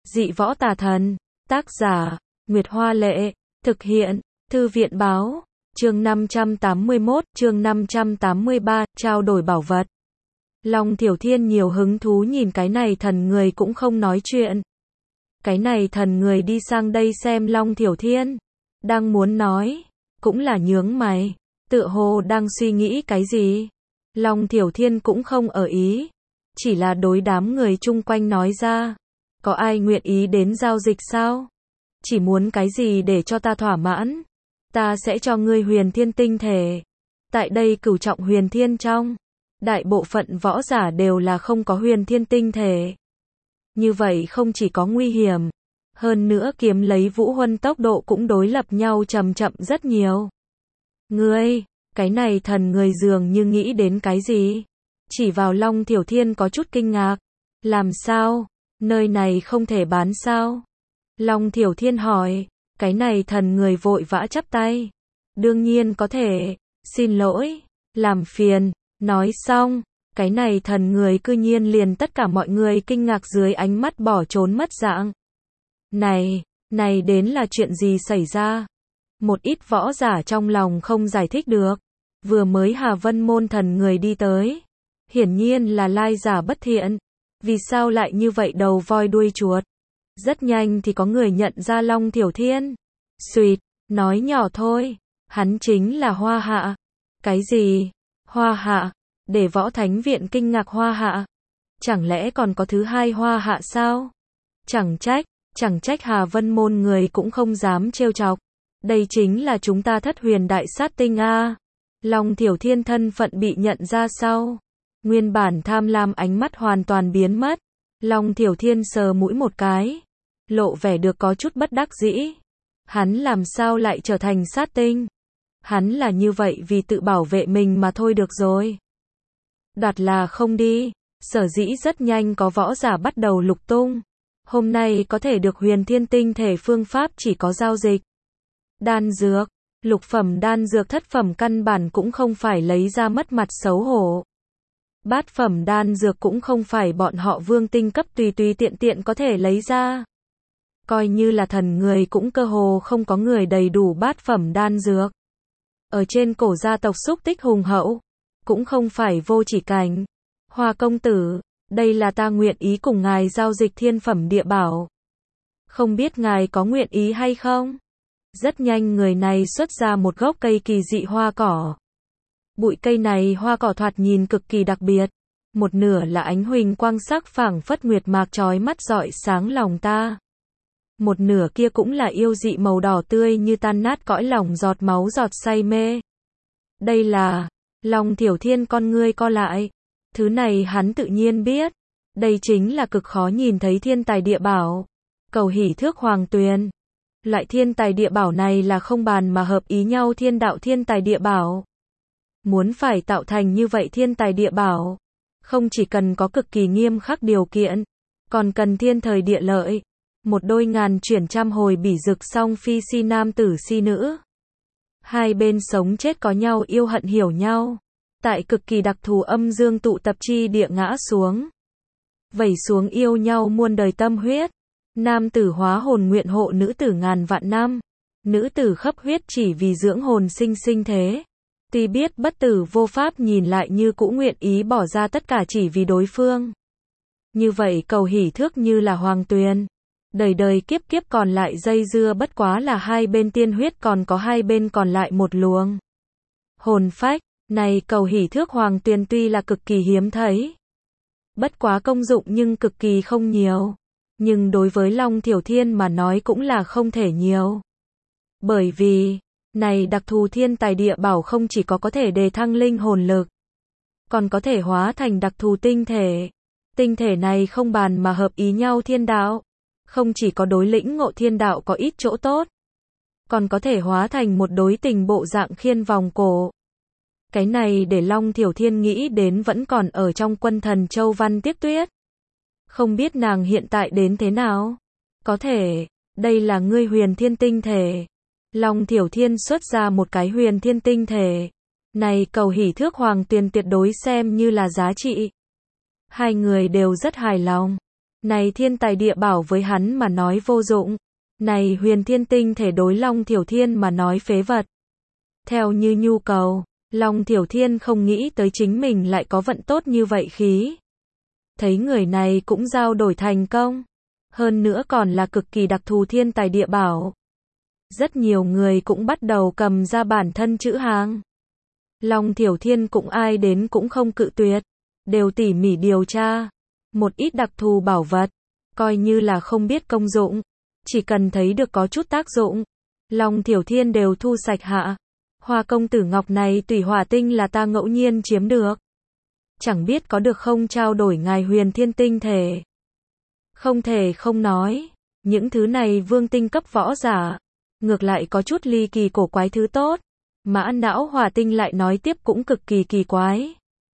Dị võ tà thần. Tác giả, Nguyệt Hoa Lệ. Thực hiện, Thư viện Báo. Chương 581, chương 583, trao đổi bảo vật. Long Thiểu Thiên nhiều hứng thú nhìn cái này thần người cũng không nói chuyện. Cái này thần người đi sang đây xem Long Thiểu Thiên. Đang muốn nói, cũng là nhướng mày. Tựa hồ đang suy nghĩ cái gì. Long Thiểu Thiên cũng không ở ý. Chỉ là đối đám người chung quanh nói ra. Có ai nguyện ý đến giao dịch sao? Chỉ muốn cái gì để cho ta thỏa mãn? Ta sẽ cho ngươi huyền thiên tinh thể. Tại đây cửu trọng huyền thiên trong. Đại bộ phận võ giả đều là không có huyền thiên tinh thể. Như vậy không chỉ có nguy hiểm. Hơn nữa kiếm lấy vũ huân tốc độ cũng đối lập nhau chậm chậm rất nhiều. Ngươi, cái này thần người dường như nghĩ đến cái gì? Chỉ vào Long Thiểu Thiên có chút kinh ngạc. Làm sao? Nơi này không thể bán sao? Long Thiểu Thiên hỏi. Cái này thần người vội vã chắp tay. Đương nhiên có thể. Xin lỗi. Làm phiền. Nói xong. Cái này thần người cư nhiên liền tất cả mọi người kinh ngạc dưới ánh mắt bỏ trốn mất dạng. Này đến là chuyện gì xảy ra? Một ít võ giả trong lòng không giải thích được. Vừa mới Hà Vân môn thần người đi tới. Hiển nhiên là lai giả bất thiện. Vì sao lại như vậy đầu voi đuôi chuột? Rất nhanh thì có người nhận ra Long Thiểu Thiên. Xuyệt, nói nhỏ thôi. Hắn chính là Hoa Hạ. Cái gì? Hoa Hạ? Để võ thánh viện kinh ngạc Hoa Hạ. Chẳng lẽ còn có thứ hai Hoa Hạ sao? Chẳng trách Hà Vân môn người cũng không dám trêu chọc. Đây chính là chúng ta Thất Huyền Đại Sát Tinh a. Long Thiểu Thiên thân phận bị nhận ra sau. Nguyên bản tham lam ánh mắt hoàn toàn biến mất. Long Thiểu Thiên sờ mũi một cái. Lộ vẻ được có chút bất đắc dĩ. Hắn làm sao lại trở thành sát tinh? Hắn là như vậy vì tự bảo vệ mình mà thôi được rồi. Đoạt là không đi. Sở dĩ rất nhanh có võ giả bắt đầu lục tung. Hôm nay có thể được huyền thiên tinh thể phương pháp chỉ có giao dịch. Đan dược. Lục phẩm đan dược thất phẩm căn bản cũng không phải lấy ra mất mặt xấu hổ. Bát phẩm đan dược cũng không phải bọn họ vương tinh cấp tùy tiện có thể lấy ra. Coi như là thần người cũng cơ hồ không có người đầy đủ bát phẩm đan dược. Ở trên cổ gia tộc xúc tích hùng hậu. Cũng không phải vô chỉ cảnh. Hoa công tử, đây là ta nguyện ý cùng ngài giao dịch thiên phẩm địa bảo. Không biết ngài có nguyện ý hay không? Rất nhanh người này xuất ra một gốc cây kỳ dị hoa cỏ. Bụi cây này hoa cỏ thoạt nhìn cực kỳ đặc biệt. Một nửa là ánh huỳnh quang sắc phảng phất nguyệt mạc chói mắt rọi sáng lòng ta. Một nửa kia cũng là yêu dị màu đỏ tươi như tan nát cõi lòng giọt máu giọt say mê. Đây là... Long Thiểu Thiên con ngươi co lại. Thứ này hắn tự nhiên biết. Đây chính là cực khó nhìn thấy thiên tài địa bảo. Cầu hỷ thước hoàng tuyền. Loại thiên tài địa bảo này là không bàn mà hợp ý nhau thiên đạo thiên tài địa bảo. Muốn phải tạo thành như vậy thiên tài địa bảo. Không chỉ cần có cực kỳ nghiêm khắc điều kiện. Còn cần thiên thời địa lợi. Một đôi ngàn chuyển trăm hồi bỉ rực song phi si nam tử si nữ. Hai bên sống chết có nhau yêu hận hiểu nhau. Tại cực kỳ đặc thù âm dương tụ tập chi địa ngã xuống. Vẩy xuống yêu nhau muôn đời tâm huyết. Nam tử hóa hồn nguyện hộ nữ tử ngàn vạn năm. Nữ tử khấp huyết chỉ vì dưỡng hồn sinh thế. Tuy biết bất tử vô pháp nhìn lại như cũ nguyện ý bỏ ra tất cả chỉ vì đối phương. Như vậy cầu hỷ thước như là hoàng tuyền. Đời đời kiếp kiếp còn lại dây dưa bất quá là hai bên tiên huyết còn có hai bên còn lại một luồng. Hồn phách, này cầu hỷ thước hoàng tuyền tuy là cực kỳ hiếm thấy. Bất quá công dụng nhưng cực kỳ không nhiều. Nhưng đối với Long Thiểu Thiên mà nói cũng là không thể nhiều. Bởi vì, này đặc thù thiên tài địa bảo không chỉ có thể đề thăng linh hồn lực. Còn có thể hóa thành đặc thù tinh thể. Tinh thể này không bàn mà hợp ý nhau thiên đạo. Không chỉ có đối lĩnh ngộ thiên đạo có ít chỗ tốt. Còn có thể hóa thành một đối tình bộ dạng khiên vòng cổ. Cái này để Long Thiểu Thiên nghĩ đến vẫn còn ở trong quân thần Châu Văn Tiếc Tuyết. Không biết nàng hiện tại đến thế nào? Có thể, đây là ngươi huyền thiên tinh thể. Long Thiểu Thiên xuất ra một cái huyền thiên tinh thể. Này cầu hỷ thước hoàng tuyền tuyệt đối xem như là giá trị. Hai người đều rất hài lòng. Này thiên tài địa bảo với hắn mà nói vô dụng. Này huyền thiên tinh thể đối Long Thiểu Thiên mà nói phế vật. Theo như nhu cầu, Long Thiểu Thiên không nghĩ tới chính mình lại có vận tốt như vậy khí. Thấy người này cũng giao đổi thành công. Hơn nữa còn là cực kỳ đặc thù thiên tài địa bảo. Rất nhiều người cũng bắt đầu cầm ra bản thân chữ hàng. Long Thiểu Thiên cũng ai đến cũng không cự tuyệt. Đều tỉ mỉ điều tra. Một ít đặc thù bảo vật. Coi như là không biết công dụng. Chỉ cần thấy được có chút tác dụng. Long Thiểu Thiên đều thu sạch hạ. Hoa công tử ngọc này tùy hỏa tinh là ta ngẫu nhiên chiếm được. Chẳng biết có được không trao đổi ngài huyền thiên tinh thể. Không thể không nói. Những thứ này vương tinh cấp võ giả. Ngược lại có chút ly kỳ cổ quái thứ tốt. Mã não hỏa tinh lại nói tiếp cũng cực kỳ kỳ quái.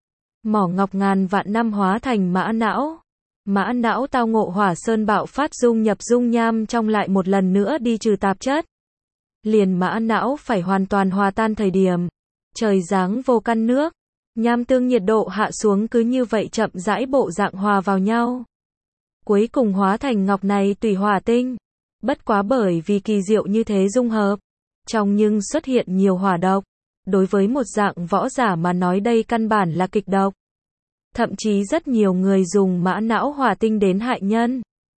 Mỏ ngọc ngàn vạn năm hóa thành mã não. Mã não tao ngộ hỏa sơn bạo phát dung nhập dung nham trong lại một lần nữa đi trừ tạp chất. Liền mã não phải hoàn toàn hòa tan thời điểm. Trời giáng vô căn nước. Nham tương nhiệt độ hạ xuống cứ như vậy chậm rãi bộ dạng hòa vào nhau. Cuối cùng hóa thành ngọc này tùy hỏa tinh. Bất quá bởi vì kỳ diệu như thế dung hợp. Trong nhưng xuất hiện nhiều hỏa độc. Đối với một dạng võ giả mà nói đây căn bản là kịch độc. Thậm chí rất nhiều người dùng mã não hỏa tinh đến hại nhân.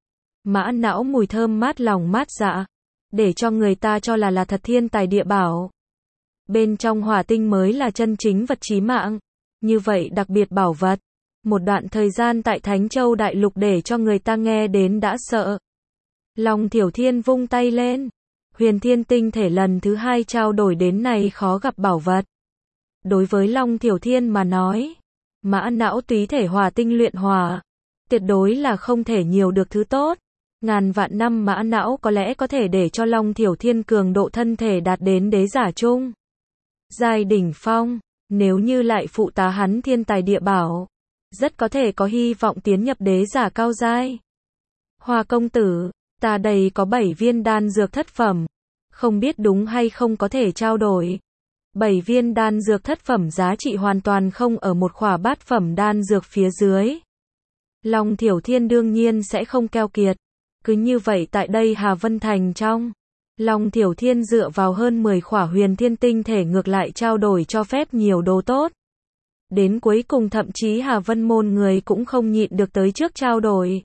Mã não mùi thơm mát lòng mát dạ. Để cho người ta cho là thật thiên tài địa bảo. Bên trong hỏa tinh mới là chân chính vật chí mạng. Như vậy đặc biệt bảo vật. Một đoạn thời gian tại Thánh Châu Đại Lục để cho người ta nghe đến đã sợ. Long Thiểu Thiên vung tay lên. Huyền thiên tinh thể lần thứ 2 trao đổi đến này khó gặp bảo vật. Đối với Long Thiểu Thiên mà nói. Mã não túy thể hỏa tinh luyện hỏa. Tuyệt đối là không thể nhiều được thứ tốt. Ngàn vạn năm mã não có lẽ có thể để cho Long Thiểu Thiên cường độ thân thể đạt đến đế giả trung. Giai đỉnh phong. Nếu như lại phụ tá hắn thiên tài địa bảo. Rất có thể có hy vọng tiến nhập đế giả cao giai. Hoa công tử. Ta đây có 7 viên đan dược thất phẩm. Không biết đúng hay không có thể trao đổi. 7 viên đan dược thất phẩm giá trị hoàn toàn không ở một khỏa bát phẩm đan dược phía dưới. Long Thiểu Thiên đương nhiên sẽ không keo kiệt. Cứ như vậy tại đây Hà Vân Thành trong. Long Thiểu Thiên dựa vào hơn 10 khỏa huyền thiên tinh thể ngược lại trao đổi cho phép nhiều đồ tốt. Đến cuối cùng thậm chí Hà Vân môn người cũng không nhịn được tới trước trao đổi.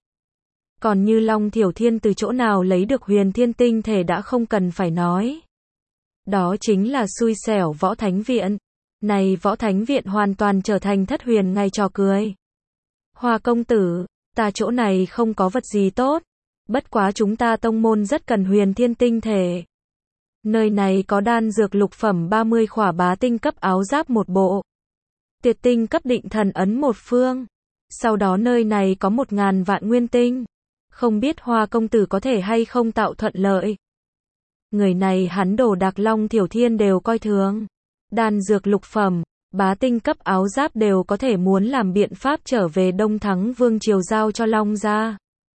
Còn như Long Thiểu Thiên từ chỗ nào lấy được huyền thiên tinh thể đã không cần phải nói. Đó chính là xui xẻo võ thánh viện. Này võ thánh viện hoàn toàn trở thành thất huyền ngay trò cười. Hoa công tử, ta chỗ này không có vật gì tốt. Bất quá chúng ta tông môn rất cần huyền thiên tinh thể. Nơi này có đan dược lục phẩm 30 khỏa bá tinh cấp áo giáp một bộ. Tuyệt tinh cấp định thần ấn một phương. Sau đó nơi này có 1000 vạn nguyên tinh. Không biết Hoa công tử có thể hay không tạo thuận lợi. Người này hắn đồ đạc Long Thiểu Thiên đều coi thường. Đan dược lục phẩm, bá tinh cấp áo giáp đều có thể muốn làm biện pháp trở về Đông Thắng Vương Triều giao cho Long gia.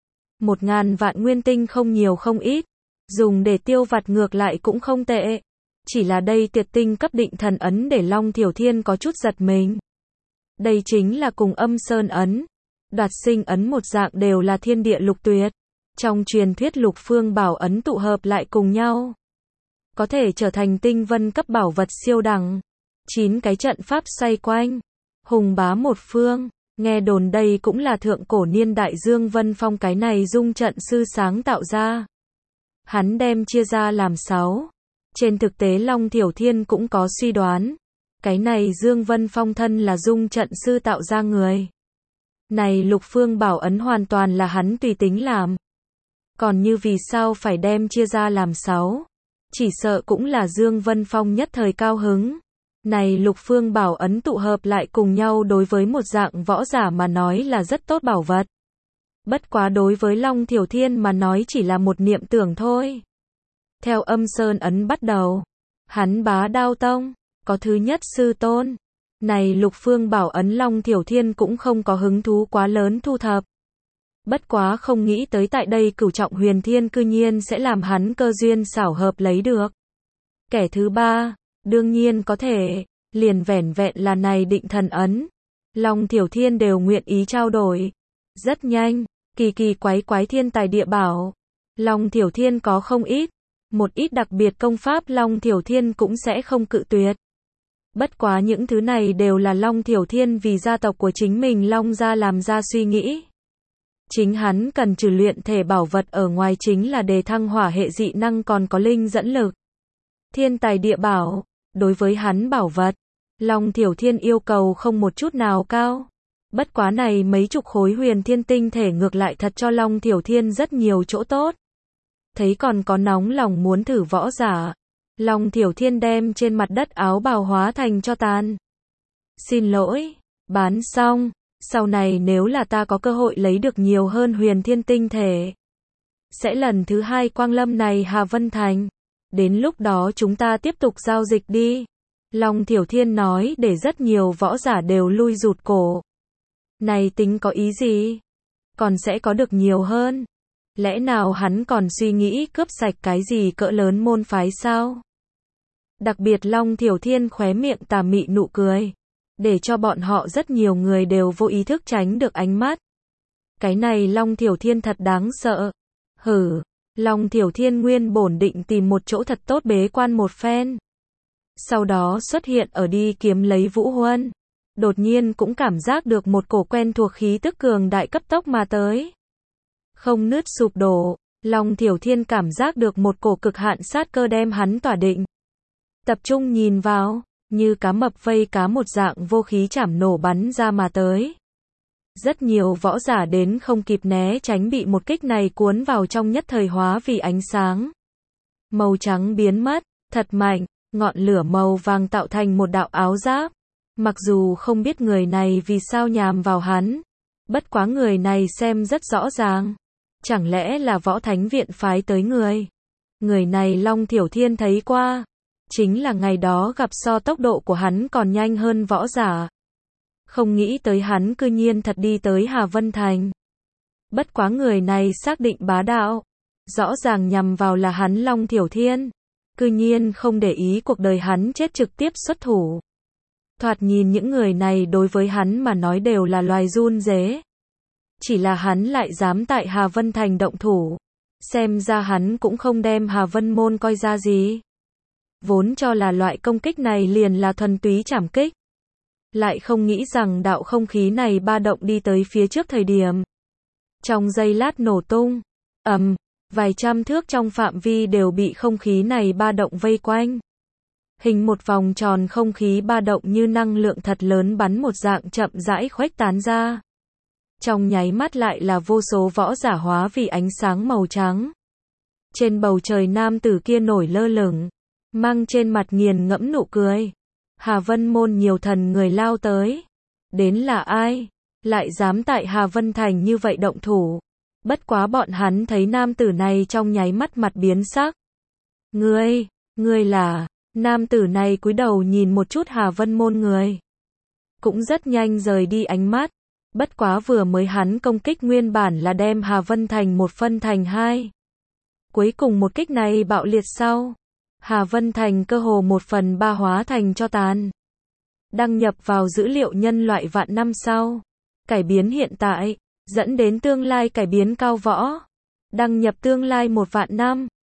1000 vạn nguyên tinh không nhiều không ít. Dùng để tiêu vặt ngược lại cũng không tệ. Chỉ là đây tuyệt tinh cấp định thần ấn để Long Thiểu Thiên có chút giật mình. Đây chính là cùng âm sơn ấn. Đoạt sinh ấn một dạng đều là thiên địa lục tuyệt. Trong truyền thuyết lục phương bảo ấn tụ hợp lại cùng nhau. Có thể trở thành tinh vân cấp bảo vật siêu đẳng. 9 cái trận pháp xoay quanh. Hùng bá một phương. Nghe đồn đây cũng là thượng cổ niên đại Dương Vân Phong cái này dung trận sư sáng tạo ra. Hắn đem chia ra làm 6. Trên thực tế Long Thiểu Thiên cũng có suy đoán. Cái này Dương Vân Phong thân là dung trận sư tạo ra người. Này lục phương bảo ấn hoàn toàn là hắn tùy tính làm. Còn như vì sao phải đem chia ra làm 6? Chỉ sợ cũng là Dương Vân Phong nhất thời cao hứng. Này lục phương bảo ấn tụ hợp lại cùng nhau đối với một dạng võ giả mà nói là rất tốt bảo vật. Bất quá đối với Long Thiểu Thiên mà nói chỉ là một niệm tưởng thôi. Theo âm sơn ấn bắt đầu. Hắn bá đao tông. Có thứ nhất sư tôn. Này lục phương bảo ấn Long Thiểu Thiên cũng không có hứng thú quá lớn thu thập. Bất quá không nghĩ tới tại đây cửu trọng huyền thiên cư nhiên sẽ làm hắn cơ duyên xảo hợp lấy được. Kẻ thứ 3, đương nhiên có thể, liền vẻn vẹn là này định thần ấn. Long Thiểu Thiên đều nguyện ý trao đổi. Rất nhanh, Kỳ kỳ quái quái thiên tài địa bảo. Long Thiểu Thiên có không ít. Một ít đặc biệt công pháp Long Thiểu Thiên cũng sẽ không cự tuyệt. Bất quá những thứ này đều là Long Thiểu Thiên vì gia tộc của chính mình Long gia làm ra suy nghĩ. Chính hắn cần trừ luyện thể bảo vật ở ngoài chính là đề thăng hỏa hệ dị năng còn có linh dẫn lực. Thiên tài địa bảo, đối với hắn bảo vật, Long Thiểu Thiên yêu cầu không một chút nào cao. Bất quá này mấy chục khối huyền thiên tinh thể ngược lại thật cho Long Thiểu Thiên rất nhiều chỗ tốt. Thấy còn có nóng lòng muốn thử võ giả. Long Thiểu Thiên đem trên mặt đất áo bào hóa thành cho tàn. Xin lỗi, bán xong. Sau này nếu là ta có cơ hội lấy được nhiều hơn huyền thiên tinh thể, sẽ lần thứ 2 quang lâm này Hà Vân Thành. Đến lúc đó chúng ta tiếp tục giao dịch đi. Long Thiểu Thiên nói để rất nhiều võ giả đều lui rụt cổ. Này tính có ý gì? Còn sẽ có được nhiều hơn. Lẽ nào hắn còn suy nghĩ cướp sạch cái gì cỡ lớn môn phái sao? Đặc biệt Long Thiểu Thiên khóe miệng tà mị nụ cười. Để cho bọn họ rất nhiều người đều vô ý thức tránh được ánh mắt. Cái này Long Thiểu Thiên thật đáng sợ. Hử, Long Thiểu Thiên nguyên bổn định tìm một chỗ thật tốt bế quan một phen. Sau đó xuất hiện ở đi kiếm lấy Vũ Huân. Đột nhiên cũng cảm giác được một cổ quen thuộc khí tức cường đại cấp tốc mà tới. Không nứt sụp đổ, Long Thiểu Thiên cảm giác được một cổ cực hạn sát cơ đem hắn tỏa định. Tập trung nhìn vào. Như cá mập vây cá một dạng vô khí chảm nổ bắn ra mà tới. Rất nhiều võ giả đến không kịp né tránh bị một kích này cuốn vào trong nhất thời hóa vì ánh sáng. Màu trắng biến mất, thật mạnh, ngọn lửa màu vàng tạo thành một đạo áo giáp. Mặc dù không biết người này vì sao nhằm vào hắn. Bất quá người này xem rất rõ ràng. Chẳng lẽ là võ thánh viện phái tới người. Người này Long Thiểu Thiên thấy qua. Chính là ngày đó gặp so tốc độ của hắn còn nhanh hơn võ giả. Không nghĩ tới hắn cư nhiên thật đi tới Hà Vân Thành. Bất quá người này xác định bá đạo. Rõ ràng nhằm vào là hắn Long Thiểu Thiên. Cư nhiên không để ý cuộc đời hắn chết trực tiếp xuất thủ. Thoạt nhìn những người này đối với hắn mà nói đều là loài run rế. Chỉ là hắn lại dám tại Hà Vân Thành động thủ. Xem ra hắn cũng không đem Hà Vân Môn coi ra gì. Vốn cho là loại công kích này liền là thuần túy trảm kích. Lại không nghĩ rằng đạo không khí này ba động đi tới phía trước thời điểm. Trong giây lát nổ tung. Vài trăm thước trong phạm vi đều bị không khí này ba động vây quanh. Hình một vòng tròn không khí ba động như năng lượng thật lớn bắn một dạng chậm rãi khuếch tán ra. Trong nháy mắt lại là vô số võ giả hóa vì ánh sáng màu trắng. Trên bầu trời nam tử kia nổi lơ lửng. Mang trên mặt nghiền ngẫm nụ cười. Hà Vân Môn nhiều thần người lao tới. Đến là ai? Lại dám tại Hà Vân Thành như vậy động thủ. Bất quá bọn hắn thấy nam tử này trong nháy mắt mặt biến sắc. Ngươi là... Nam tử này cúi đầu nhìn một chút Hà Vân Môn người. Cũng rất nhanh rời đi ánh mắt. Bất quá vừa mới hắn công kích nguyên bản là đem Hà Vân Thành một phân thành hai. Cuối cùng một kích này bạo liệt sau. Hà Vân Thành cơ hồ 1/3 hóa thành cho tàn. Đăng nhập vào dữ liệu nhân loại vạn năm sau. Cải biến hiện tại, dẫn đến tương lai cải biến cao võ. Đăng nhập tương lai 1 vạn năm.